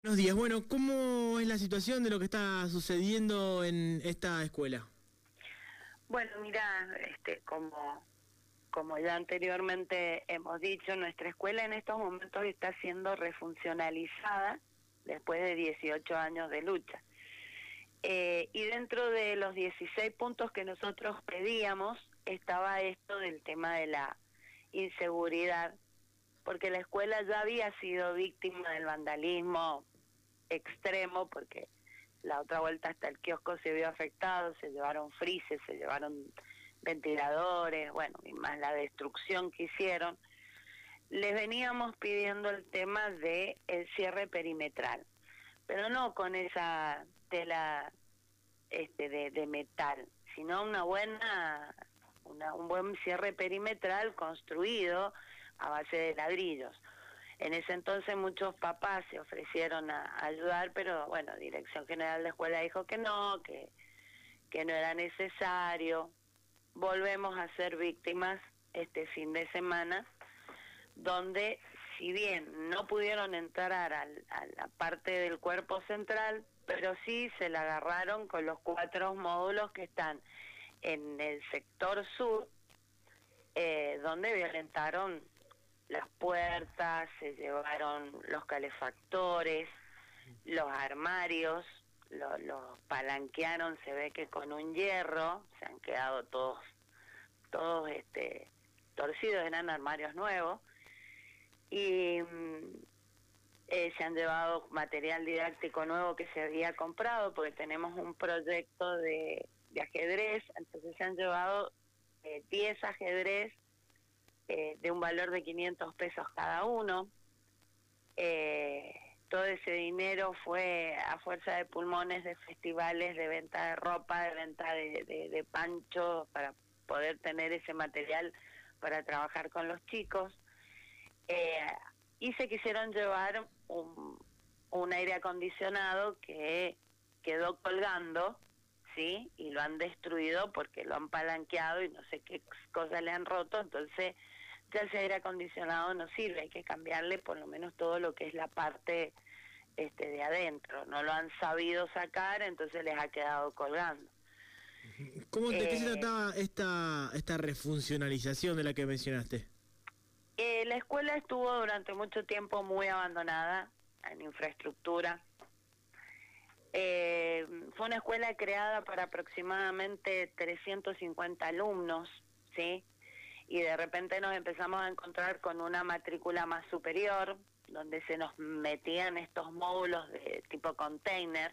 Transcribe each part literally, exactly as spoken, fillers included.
Buenos días. Bueno, ¿cómo es la situación de lo que está sucediendo en esta escuela? Bueno, mira, este, como, como ya anteriormente hemos dicho, nuestra escuela en estos momentos está siendo refuncionalizada después de dieciocho años de lucha. Eh, y dentro de los dieciséis puntos que nosotros pedíamos estaba esto del tema de la inseguridad, porque la escuela ya había sido víctima del vandalismo extremo, porque la otra vuelta hasta el kiosco se vio afectado, se llevaron frises, se llevaron ventiladores, bueno, y más la destrucción que hicieron. Les veníamos pidiendo el tema de el cierre perimetral, pero no con esa tela este de, de metal, sino una buena una, un buen cierre perimetral construido a base de ladrillos. En ese entonces muchos papás se ofrecieron a ayudar, pero bueno, Dirección General de Escuela dijo que no, que, que no era necesario. Volvemos a ser víctimas este fin de semana, donde si bien no pudieron entrar al, a la parte del cuerpo central, pero sí se la agarraron con los cuatro módulos que están en el sector sur, eh, donde violentaron las puertas, se llevaron los calefactores, los armarios, lo, los palanquearon, se ve que con un hierro, se han quedado todos, todos este torcidos, eran armarios nuevos, y eh, se han llevado material didáctico nuevo que se había comprado, porque tenemos un proyecto de, de ajedrez, entonces se han llevado eh, diez ajedrez, Eh, de un valor de quinientos pesos cada uno. Eh, todo ese dinero fue a fuerza de pulmones, de festivales, de venta de ropa, de venta de, de, de pancho, para poder tener ese material para trabajar con los chicos. Eh, y se quisieron llevar un, un aire acondicionado que quedó colgando, ¿sí? Y lo han destruido porque lo han palanqueado y no sé qué cosas le han roto, entonces ya ese aire acondicionado no sirve, hay que cambiarle por lo menos todo lo que es la parte este de adentro. No lo han sabido sacar, entonces les ha quedado colgando. ¿Cómo, ¿De eh, qué se trataba esta, esta refuncionalización de la que mencionaste? Eh, la escuela estuvo durante mucho tiempo muy abandonada en infraestructura. Eh, fue una escuela creada para aproximadamente trescientos cincuenta alumnos, ¿sí? Y de repente nos empezamos a encontrar con una matrícula más superior, donde se nos metían estos módulos de tipo container.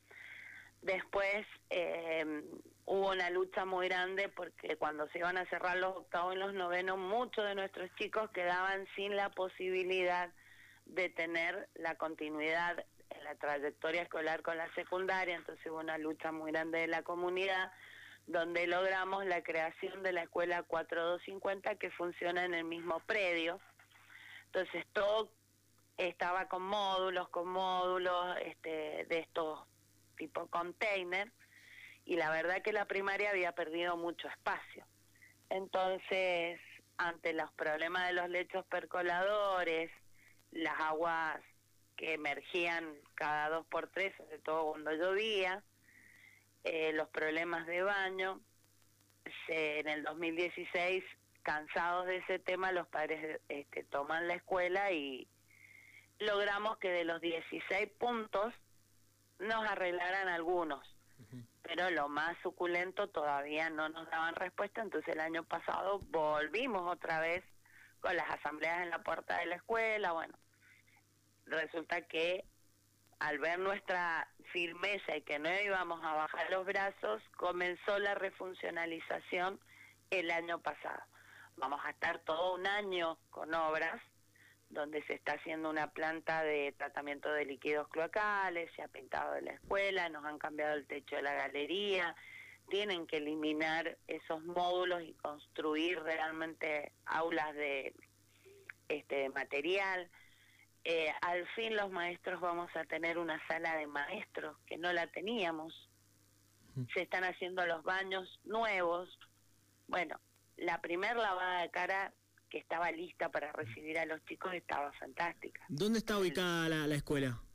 Después eh, hubo una lucha muy grande porque cuando se iban a cerrar los octavos y los novenos, muchos de nuestros chicos quedaban sin la posibilidad de tener la continuidad en la trayectoria escolar con la secundaria, entonces hubo una lucha muy grande de la comunidad, donde logramos la creación de la escuela cuatro dos cincuenta, que funciona en el mismo predio. Entonces todo estaba con módulos, con módulos este, de estos tipo container, y la verdad que la primaria había perdido mucho espacio. Entonces, ante los problemas de los lechos percoladores, las aguas que emergían cada dos por tres, sobre todo cuando llovía, eh, los problemas de baño, se, en el dos mil dieciséis, cansados de ese tema, los padres este, toman la escuela y logramos que de los dieciséis puntos nos arreglaran algunos, uh-huh. Pero lo más suculento todavía no nos daban respuesta, entonces el año pasado volvimos otra vez con las asambleas en la puerta de la escuela. Bueno, resulta que al ver nuestra firmeza y que no íbamos a bajar los brazos, comenzó la refuncionalización el año pasado. Vamos a estar todo un año con obras, donde se está haciendo una planta de tratamiento de líquidos cloacales, se ha pintado la escuela, nos han cambiado el techo de la galería, tienen que eliminar esos módulos y construir realmente aulas de este de material. Eh, al fin los maestros vamos a tener una sala de maestros que no la teníamos, se están haciendo los baños nuevos. Bueno, la primer lavada de cara que estaba lista para recibir a los chicos estaba fantástica. ¿Dónde está ubicada la, la escuela?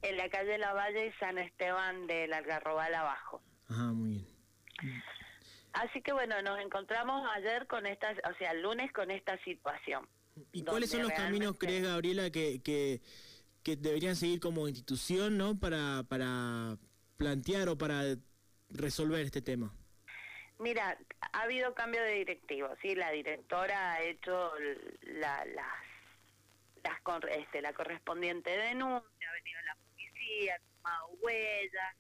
en la calle Lavalle y San Esteban del Algarrobal abajo. Ajá, muy bien. Así que bueno, nos encontramos ayer con esta, o sea, el lunes con esta situación. ¿Y cuáles son los caminos, crees, Gabriela, que, que, que deberían seguir como institución, ¿no? Para, para plantear o para resolver este tema? Mira, ha habido cambio de directivo, sí, la directora ha hecho la, las, las con, este, la correspondiente denuncia, ha venido la policía, ha tomado huellas,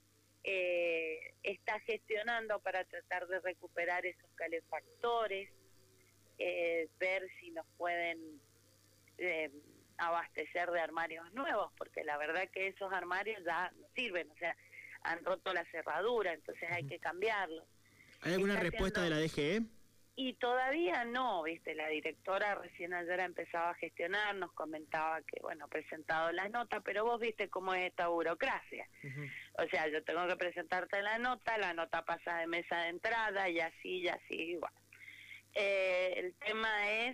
eh, está gestionando para tratar de recuperar esos calefactores, eh, ver si nos pueden eh, abastecer de armarios nuevos, porque la verdad que esos armarios ya no sirven, o sea, han roto la cerradura, entonces hay que cambiarlos. ¿Hay alguna Está respuesta haciendo... de la D G E? Y todavía no, viste, la directora recién ayer empezaba a gestionar, nos comentaba que, bueno, presentado las notas, pero vos viste cómo es esta burocracia. Uh-huh. O sea, yo tengo que presentarte la nota, la nota pasa de mesa de entrada, y así, y así, igual. Eh, el tema es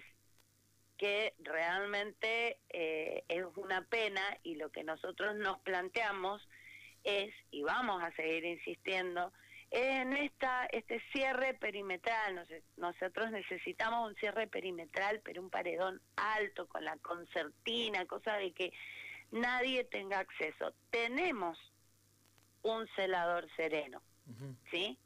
que realmente eh, es una pena, y lo que nosotros nos planteamos es, y vamos a seguir insistiendo, en esta este cierre perimetral. Nos, nosotros necesitamos un cierre perimetral, pero un paredón alto con la concertina, cosa de que nadie tenga acceso. Tenemos un celador sereno, uh-huh. ¿sí?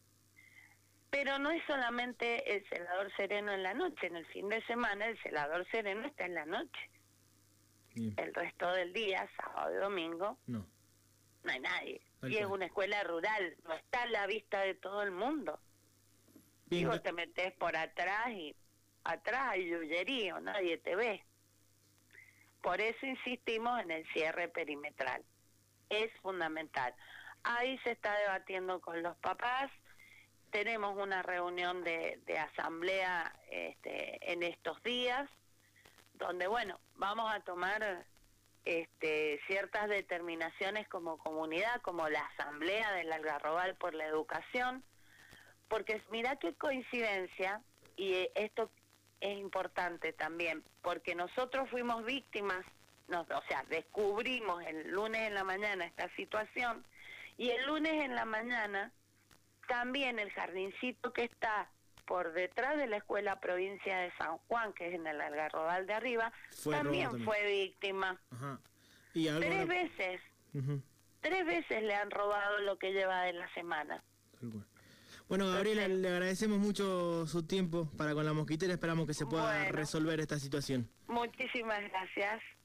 Pero no es solamente el celador sereno en la noche, en el fin de semana el celador sereno está en la noche. Bien. El resto del día, sábado y domingo, no, no hay nadie. Y es una escuela rural, no está a la vista de todo el mundo. Bien. Y vos te metés por atrás y atrás hay llullerío, nadie te ve. Por eso insistimos en el cierre perimetral. Es fundamental. Ahí se está debatiendo con los papás. Tenemos una reunión de, de asamblea este, en estos días, donde, bueno, vamos a tomar este, ciertas determinaciones como comunidad, como la asamblea del Algarrobal por la educación, porque mira qué coincidencia, y esto es importante también, porque nosotros fuimos víctimas, no, o sea, descubrimos el lunes en la mañana esta situación, y el lunes en la mañana también el jardincito que está por detrás de la Escuela Provincia de San Juan, que es en el Algarrobal de arriba, fue también, también fue víctima. Ajá. ¿Y algo tres no... veces, uh-huh. tres veces le han robado lo que lleva de la semana. Bueno, Gabriela, Entonces, le agradecemos mucho su tiempo para con la mosquitera, esperamos que se pueda bueno, resolver esta situación. Muchísimas gracias.